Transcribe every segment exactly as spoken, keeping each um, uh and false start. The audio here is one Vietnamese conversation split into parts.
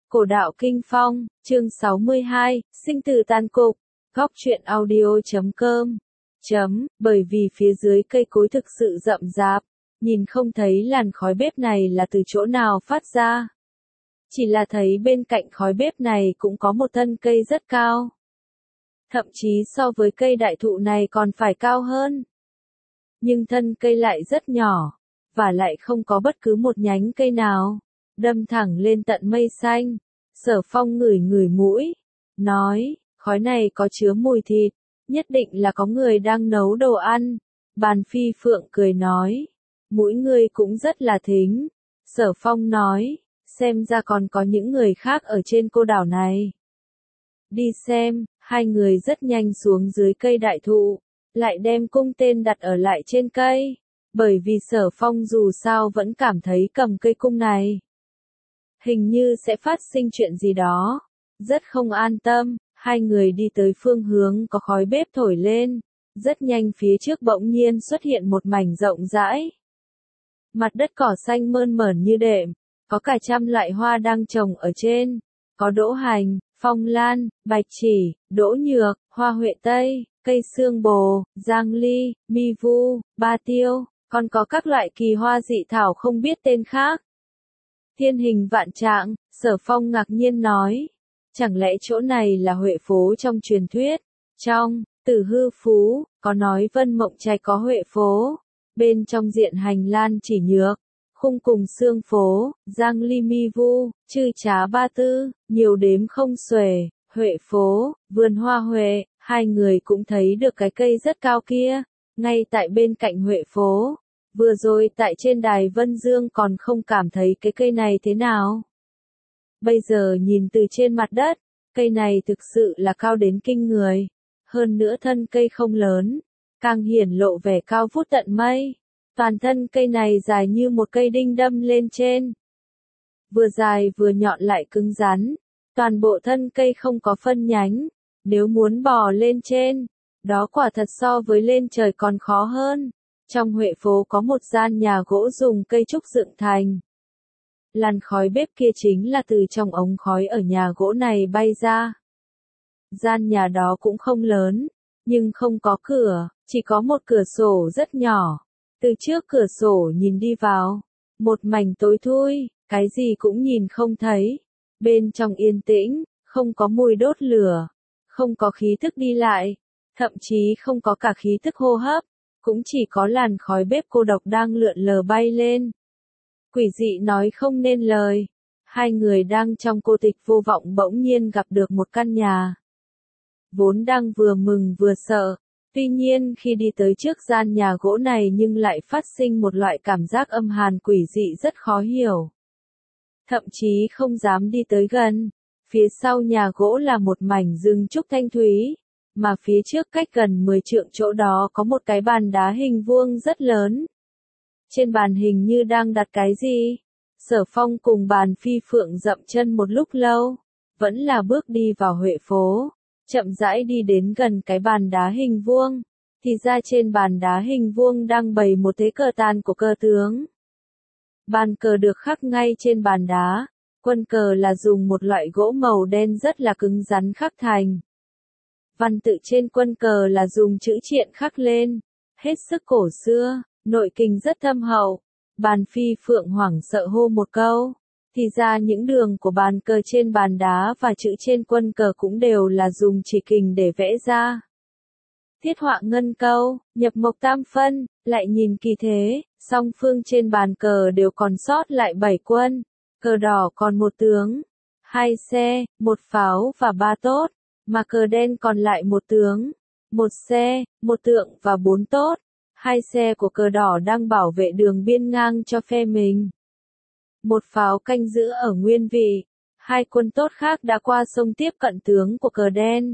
Cổ đạo Kinh Phong, chương sáu mươi hai, sinh tử tàn cục, góc truyện audio chấm com, chấm, bởi vì phía dưới cây cối thực sự rậm rạp, nhìn không thấy làn khói bếp này là từ chỗ nào phát ra. Chỉ là thấy bên cạnh khói bếp này cũng có một thân cây rất cao. Thậm chí so với cây đại thụ này còn phải cao hơn. Nhưng thân cây lại rất nhỏ, và lại không có bất cứ một nhánh cây nào đâm thẳng lên tận mây xanh. Sở Phong ngửi ngửi mũi, nói, khói này có chứa mùi thịt, nhất định là có người đang nấu đồ ăn. Bàn Phi Phượng cười nói, mũi ngươi cũng rất là thính. Sở Phong nói, xem ra còn có những người khác ở trên cô đảo này. Đi xem, hai người rất nhanh xuống dưới cây đại thụ, lại đem cung tên đặt ở lại trên cây, bởi vì Sở Phong dù sao vẫn cảm thấy cầm cây cung này hình như sẽ phát sinh chuyện gì đó. Rất không an tâm, hai người đi tới phương hướng có khói bếp thổi lên. Rất nhanh phía trước bỗng nhiên xuất hiện một mảnh rộng rãi. Mặt đất cỏ xanh mơn mởn như đệm, có cả trăm loại hoa đang trồng ở trên. Có đỗ hành, phong lan, bạch chỉ, đỗ nhược, hoa huệ tây, cây xương bồ, giang ly, mi vu, ba tiêu, còn có các loại kỳ hoa dị thảo không biết tên khác. Thiên hình vạn trạng, Sở Phong ngạc nhiên nói. Chẳng lẽ chỗ này là Huệ phố trong truyền thuyết? Trong Tử Hư Phú, có nói Vân Mộng Trạch có Huệ phố. Bên trong diện hành lan chỉ nhược, khung cùng xương phố, giang ly mi vu, chư trá ba tư, nhiều đếm không xuể, Huệ phố, vườn hoa Huệ. Hai người cũng thấy được cái cây rất cao kia, ngay tại bên cạnh Huệ phố. Vừa rồi tại trên đài Vân Dương còn không cảm thấy cái cây này thế nào. Bây giờ nhìn từ trên mặt đất, cây này thực sự là cao đến kinh người. Hơn nữa thân cây không lớn, càng hiển lộ vẻ cao vút tận mây. Toàn thân cây này dài như một cây đinh đâm lên trên. Vừa dài vừa nhọn lại cứng rắn. Toàn bộ thân cây không có phân nhánh. Nếu muốn bò lên trên, đó quả thật so với lên trời còn khó hơn. Trong Huệ phố có một gian nhà gỗ dùng cây trúc dựng thành. Làn khói bếp kia chính là từ trong ống khói ở nhà gỗ này bay ra. Gian nhà đó cũng không lớn, nhưng không có cửa, chỉ có một cửa sổ rất nhỏ. Từ trước cửa sổ nhìn đi vào, một mảnh tối thui, cái gì cũng nhìn không thấy. Bên trong yên tĩnh, không có mùi đốt lửa, không có khí thức đi lại, thậm chí không có cả khí thức hô hấp. Cũng chỉ có làn khói bếp cô độc đang lượn lờ bay lên. Quỷ dị nói không nên lời. Hai người đang trong cô tịch vô vọng bỗng nhiên gặp được một căn nhà. Vốn đang vừa mừng vừa sợ. Tuy nhiên khi đi tới trước gian nhà gỗ này nhưng lại phát sinh một loại cảm giác âm hàn quỷ dị rất khó hiểu. Thậm chí không dám đi tới gần. Phía sau nhà gỗ là một mảnh rừng trúc thanh thúy. Mà phía trước cách gần mười trượng chỗ đó có một cái bàn đá hình vuông rất lớn. Trên bàn hình như đang đặt cái gì. Sở Phong cùng Bàn Phi Phượng dậm chân một lúc lâu. Vẫn là bước đi vào Huệ phố. Chậm rãi đi đến gần cái bàn đá hình vuông. Thì ra trên bàn đá hình vuông đang bày một thế cờ tàn của cơ tướng. Bàn cờ được khắc ngay trên bàn đá. Quân cờ là dùng một loại gỗ màu đen rất là cứng rắn khắc thành. Văn tự trên quân cờ là dùng chữ triện khắc lên, hết sức cổ xưa, nội kình rất thâm hậu. Bàn Phi Phượng hoảng sợ hô một câu, thì ra những đường của bàn cờ trên bàn đá và chữ trên quân cờ cũng đều là dùng chỉ kình để vẽ ra. Thiết họa ngân câu, nhập mộc tam phân, lại nhìn kỳ thế, song phương trên bàn cờ đều còn sót lại bảy quân, cờ đỏ còn một tướng, hai xe, một pháo và ba tốt. Mà cờ đen còn lại một tướng, một xe, một tượng và bốn tốt. Hai xe của cờ đỏ đang bảo vệ đường biên ngang cho phe mình. Một pháo canh giữ ở nguyên vị. Hai quân tốt khác đã qua sông tiếp cận tướng của cờ đen.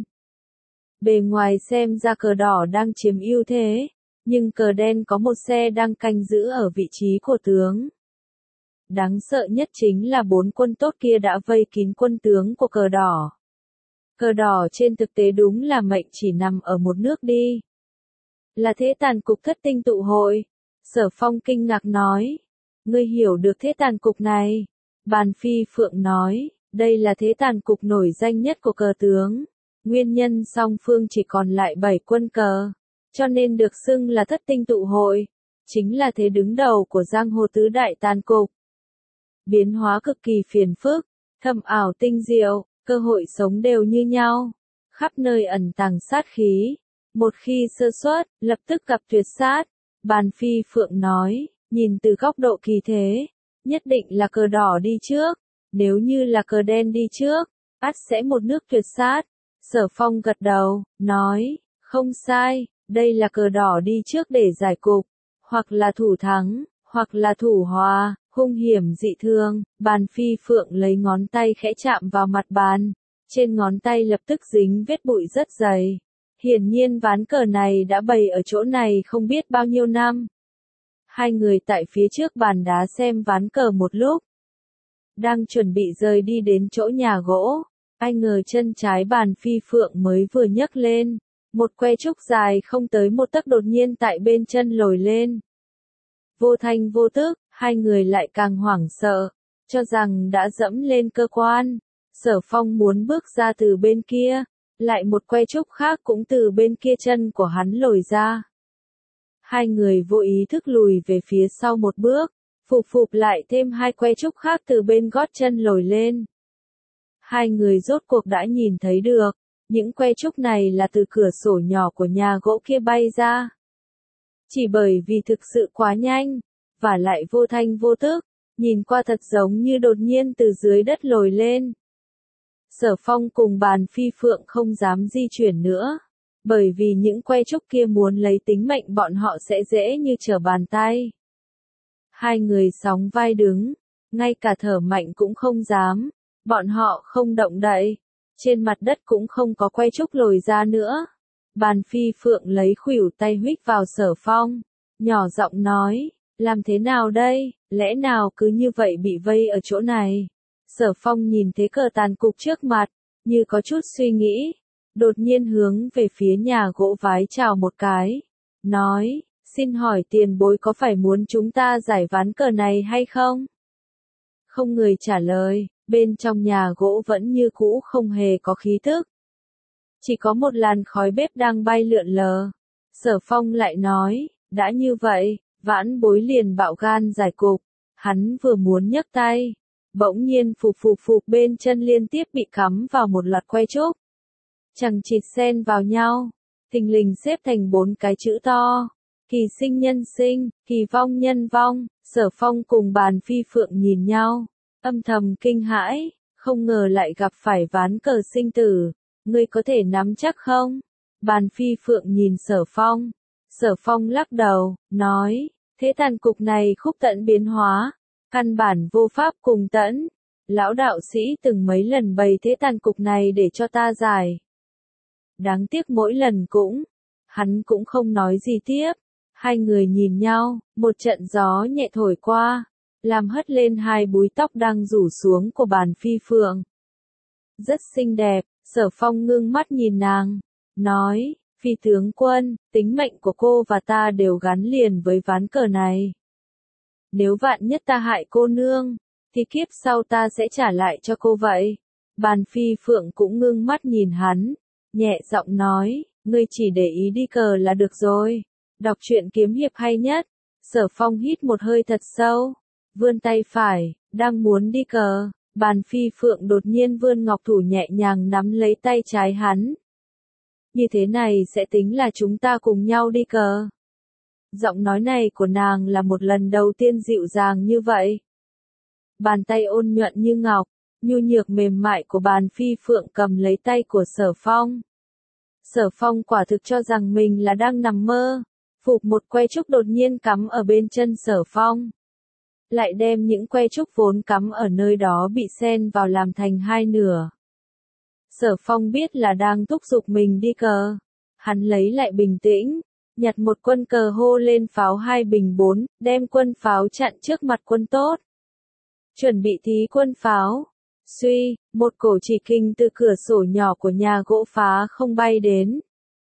Bề ngoài xem ra cờ đỏ đang chiếm ưu thế, nhưng cờ đen có một xe đang canh giữ ở vị trí của tướng. Đáng sợ nhất chính là bốn quân tốt kia đã vây kín quân tướng của cờ đỏ. Cờ đỏ trên thực tế đúng là mệnh chỉ nằm ở một nước đi. Là thế tàn cục thất tinh tụ hội. Sở Phong kinh ngạc nói. Ngươi hiểu được thế tàn cục này. Bàn Phi Phượng nói. Đây là thế tàn cục nổi danh nhất của cờ tướng. Nguyên nhân song phương chỉ còn lại bảy quân cờ, cho nên được xưng là thất tinh tụ hội, chính là thế đứng đầu của giang hồ tứ đại tàn cục. Biến hóa cực kỳ phiền phức, thâm ảo tinh diệu, cơ hội sống đều như nhau, khắp nơi ẩn tàng sát khí. Một khi sơ suất, lập tức gặp tuyệt sát. Bàn Phi Phượng nói, nhìn từ góc độ kỳ thế, nhất định là cờ đỏ đi trước, nếu như là cờ đen đi trước, ắt sẽ một nước tuyệt sát. Sở Phong gật đầu, nói, không sai, đây là cờ đỏ đi trước để giải cục, hoặc là thủ thắng, hoặc là thủ hòa, hung hiểm dị thường. Bàn Phi Phượng lấy ngón tay khẽ chạm vào mặt bàn, trên ngón tay lập tức dính vết bụi rất dày. Hiển nhiên ván cờ này đã bày ở chỗ này không biết bao nhiêu năm. Hai người tại phía trước bàn đá xem ván cờ một lúc. Đang chuẩn bị rời đi đến chỗ nhà gỗ, ai ngờ chân trái Bàn Phi Phượng mới vừa nhấc lên, một que trúc dài không tới một tấc đột nhiên tại bên chân lồi lên. Vô thanh vô tức, hai người lại càng hoảng sợ, cho rằng đã dẫm lên cơ quan. Sở Phong muốn bước ra từ bên kia, lại một que trúc khác cũng từ bên kia chân của hắn lồi ra. Hai người vô ý thức lùi về phía sau một bước, phụp phụp lại thêm hai que trúc khác từ bên gót chân lồi lên. Hai người rốt cuộc đã nhìn thấy được, những que trúc này là từ cửa sổ nhỏ của nhà gỗ kia bay ra. Chỉ bởi vì thực sự quá nhanh, và lại vô thanh vô tức, nhìn qua thật giống như đột nhiên từ dưới đất lồi lên. Sở Phong cùng Bàn Phi Phượng không dám di chuyển nữa, bởi vì những que trúc kia muốn lấy tính mệnh bọn họ sẽ dễ như trở bàn tay. Hai người sóng vai đứng, ngay cả thở mạnh cũng không dám, bọn họ không động đậy, trên mặt đất cũng không có que trúc lồi ra nữa. Bàn Phi Phượng lấy khuỷu tay huých vào Sở Phong, nhỏ giọng nói, làm thế nào đây, lẽ nào cứ như vậy bị vây ở chỗ này. Sở Phong nhìn thế cờ tàn cục trước mặt, như có chút suy nghĩ, đột nhiên hướng về phía nhà gỗ vái chào một cái, nói, xin hỏi tiền bối có phải muốn chúng ta giải ván cờ này hay không? Không người trả lời, bên trong nhà gỗ vẫn như cũ không hề có khí thức. Chỉ có một làn khói bếp đang bay lượn lờ. Sở Phong lại nói, đã như vậy, vãn bối liền bạo gan giải cục. Hắn vừa muốn nhấc tay, bỗng nhiên phụp phụp phụp bên chân liên tiếp bị cắm vào một loạt que trúc. Chằng chịt xen vào nhau, thình lình xếp thành bốn cái chữ to. Kỳ sinh nhân sinh, kỳ vong nhân vong. Sở Phong cùng Bàn Phi Phượng nhìn nhau, âm thầm kinh hãi, không ngờ lại gặp phải ván cờ sinh tử. Ngươi có thể nắm chắc không? Bàn Phi Phượng nhìn Sở Phong. Sở Phong lắc đầu, nói, thế tàn cục này khúc tận biến hóa, căn bản vô pháp cùng tẫn. Lão đạo sĩ từng mấy lần bày thế tàn cục này để cho ta giải. Đáng tiếc mỗi lần cũng, hắn cũng không nói gì tiếp. Hai người nhìn nhau, một trận gió nhẹ thổi qua, làm hất lên hai búi tóc đang rủ xuống của Bàn Phi Phượng. Rất xinh đẹp. Sở Phong ngưng mắt nhìn nàng, nói, Phi tướng quân, tính mệnh của cô và ta đều gắn liền với ván cờ này. Nếu vạn nhất ta hại cô nương, thì kiếp sau ta sẽ trả lại cho cô vậy. Bàn Phi Phượng cũng ngưng mắt nhìn hắn, nhẹ giọng nói, ngươi chỉ để ý đi cờ là được rồi. Đọc truyện kiếm hiệp hay nhất. Sở Phong hít một hơi thật sâu, vươn tay phải, đang muốn đi cờ. Bàn Phi Phượng đột nhiên vươn ngọc thủ nhẹ nhàng nắm lấy tay trái hắn. Như thế này sẽ tính là chúng ta cùng nhau đi cờ. Giọng nói này của nàng là một lần đầu tiên dịu dàng như vậy. Bàn tay ôn nhuận như ngọc, nhu nhược mềm mại của Bàn Phi Phượng cầm lấy tay của Sở Phong. Sở Phong quả thực cho rằng mình là đang nằm mơ. Phụp một que trúc đột nhiên cắm ở bên chân Sở Phong. Lại đem những que trúc vốn cắm ở nơi đó bị xen vào làm thành hai nửa. Sở Phong biết là đang thúc giục mình đi cờ. Hắn lấy lại bình tĩnh, nhặt một quân cờ hô lên pháo hai bình bốn, đem quân pháo chặn trước mặt quân tốt. Chuẩn bị thí quân pháo. Suy, một cổ chỉ kinh từ cửa sổ nhỏ của nhà gỗ phá không bay đến.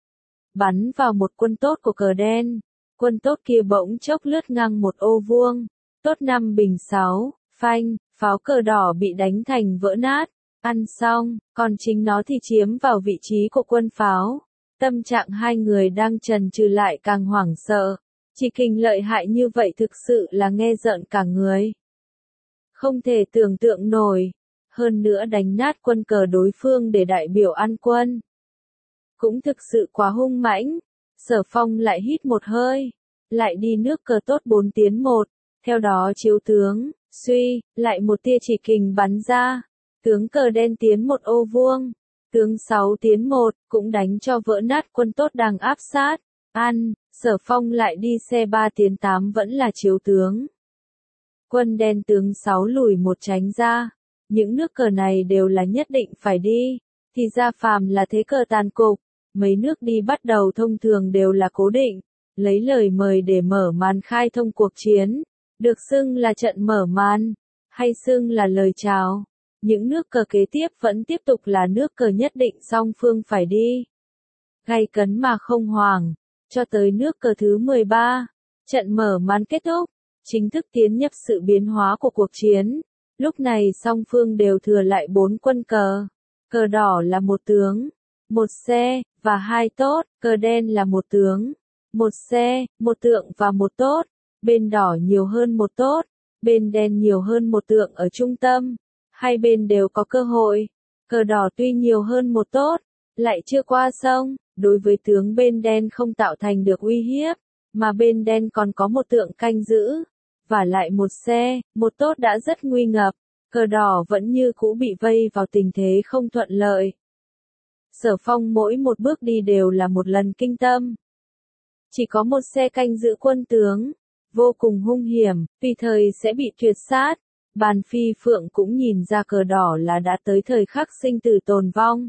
Bắn vào một quân tốt của cờ đen. Quân tốt kia bỗng chốc lướt ngang một ô vuông. Tốt năm bình sáu, phanh, pháo cờ đỏ bị đánh thành vỡ nát. Ăn xong, còn chính nó thì chiếm vào vị trí của quân pháo. Tâm trạng hai người đang chần chừ lại càng hoảng sợ. Chỉ Kình lợi hại như vậy thực sự là nghe rợn cả người. Không thể tưởng tượng nổi. Hơn nữa đánh nát quân cờ đối phương để đại biểu An Quân. Cũng thực sự quá hung mãnh. Sở Phong lại hít một hơi. Lại đi nước cờ tốt bốn tiến một. Theo đó chiếu tướng, suy, lại một tia chỉ kình bắn ra. Tướng cờ đen tiến một ô vuông. Tướng sáu tiến một, cũng đánh cho vỡ nát quân tốt đang áp sát. Ăn, Sở Phong lại đi xe ba tiến tám vẫn là chiếu tướng. Quân đen tướng sáu lùi một tránh ra. Những nước cờ này đều là nhất định phải đi. Thì ra phàm là thế cờ tàn cục. Mấy nước đi bắt đầu thông thường đều là cố định. Lấy lời mời để mở màn khai thông cuộc chiến. Được xưng là trận mở màn. Hay xưng là lời chào. Những nước cờ kế tiếp vẫn tiếp tục là nước cờ nhất định song phương phải đi. Gay cấn mà không hoảng. Cho tới nước cờ thứ mười ba. Trận mở màn kết thúc. Chính thức tiến nhập sự biến hóa của cuộc chiến. Lúc này song phương đều thừa lại bốn quân cờ. Cờ đỏ là một tướng, một xe, và hai tốt. Cờ đen là một tướng, một xe, một tượng và một tốt. Bên đỏ nhiều hơn một tốt. Bên đen nhiều hơn một tượng ở trung tâm. Hai bên đều có cơ hội. Cờ đỏ tuy nhiều hơn một tốt, lại chưa qua sông. Đối với tướng bên đen không tạo thành được uy hiếp. Mà bên đen còn có một tượng canh giữ. Và lại một xe, một tốt đã rất nguy ngập. Cờ đỏ vẫn như cũ bị vây vào tình thế không thuận lợi. Sở Phong mỗi một bước đi đều là một lần kinh tâm. Chỉ có một xe canh giữ quân tướng. Vô cùng hung hiểm, tùy thời sẽ bị tuyệt sát. Bàn Phi Phượng cũng nhìn ra cờ đỏ là đã tới thời khắc sinh tử tồn vong.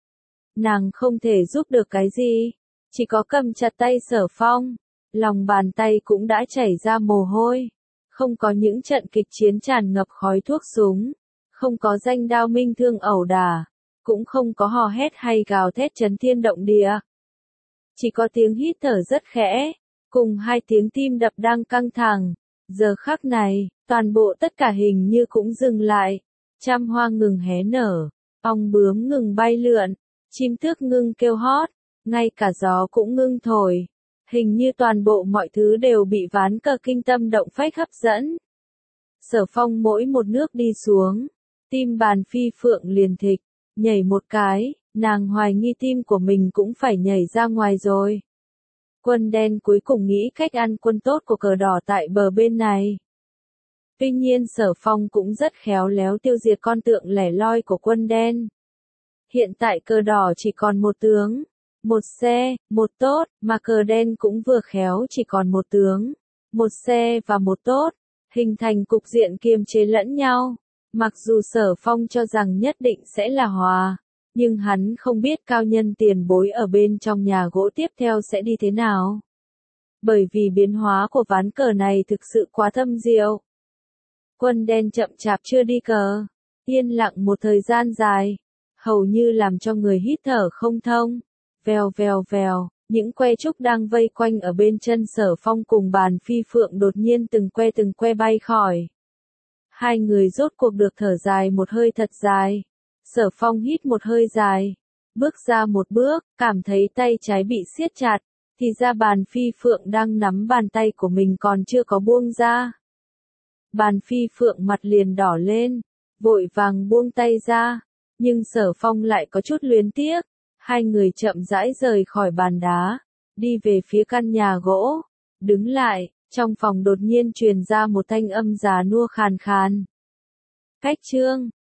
Nàng không thể giúp được cái gì. Chỉ có cầm chặt tay Sở Phong. Lòng bàn tay cũng đã chảy ra mồ hôi. Không có những trận kịch chiến tràn ngập khói thuốc súng. Không có danh đao minh thương ẩu đả. Cũng không có hò hét hay gào thét chấn thiên động địa. Chỉ có tiếng hít thở rất khẽ. Cùng hai tiếng tim đập đang căng thẳng. Giờ khắc này, toàn bộ tất cả hình như cũng dừng lại. Trăm hoa ngừng hé nở. Ong bướm ngừng bay lượn. Chim tước ngưng kêu hót. Ngay cả gió cũng ngưng thổi. Hình như toàn bộ mọi thứ đều bị ván cờ kinh tâm động phách hấp dẫn. Sở Phong mỗi một nước đi xuống. Tim Bàn Phi Phượng liền thịch. Nhảy một cái, nàng hoài nghi tim của mình cũng phải nhảy ra ngoài rồi. Quân đen cuối cùng nghĩ cách ăn quân tốt của cờ đỏ tại bờ bên này. Tuy nhiên Sở Phong cũng rất khéo léo tiêu diệt con tượng lẻ loi của quân đen. Hiện tại cờ đỏ chỉ còn một tướng, một xe, một tốt, mà cờ đen cũng vừa khéo chỉ còn một tướng, một xe và một tốt, hình thành cục diện kiềm chế lẫn nhau. Mặc dù Sở Phong cho rằng nhất định sẽ là hòa, nhưng hắn không biết cao nhân tiền bối ở bên trong nhà gỗ tiếp theo sẽ đi thế nào. Bởi vì biến hóa của ván cờ này thực sự quá thâm diệu. Quân đen chậm chạp chưa đi cờ, yên lặng một thời gian dài, hầu như làm cho người hít thở không thông. Vèo vèo vèo, những que trúc đang vây quanh ở bên chân Sở Phong cùng Bàn Phi Phượng đột nhiên từng que từng que bay khỏi. Hai người rốt cuộc được thở dài một hơi thật dài. Sở Phong hít một hơi dài, bước ra một bước, cảm thấy tay trái bị siết chặt, thì ra Bàn Phi Phượng đang nắm bàn tay của mình còn chưa có buông ra. Bàn Phi Phượng mặt liền đỏ lên, vội vàng buông tay ra, nhưng Sở Phong lại có chút luyến tiếc. Hai người chậm rãi rời khỏi bàn đá, đi về phía căn nhà gỗ, đứng lại, trong phòng đột nhiên truyền ra một thanh âm già nua khàn khàn. Cách chương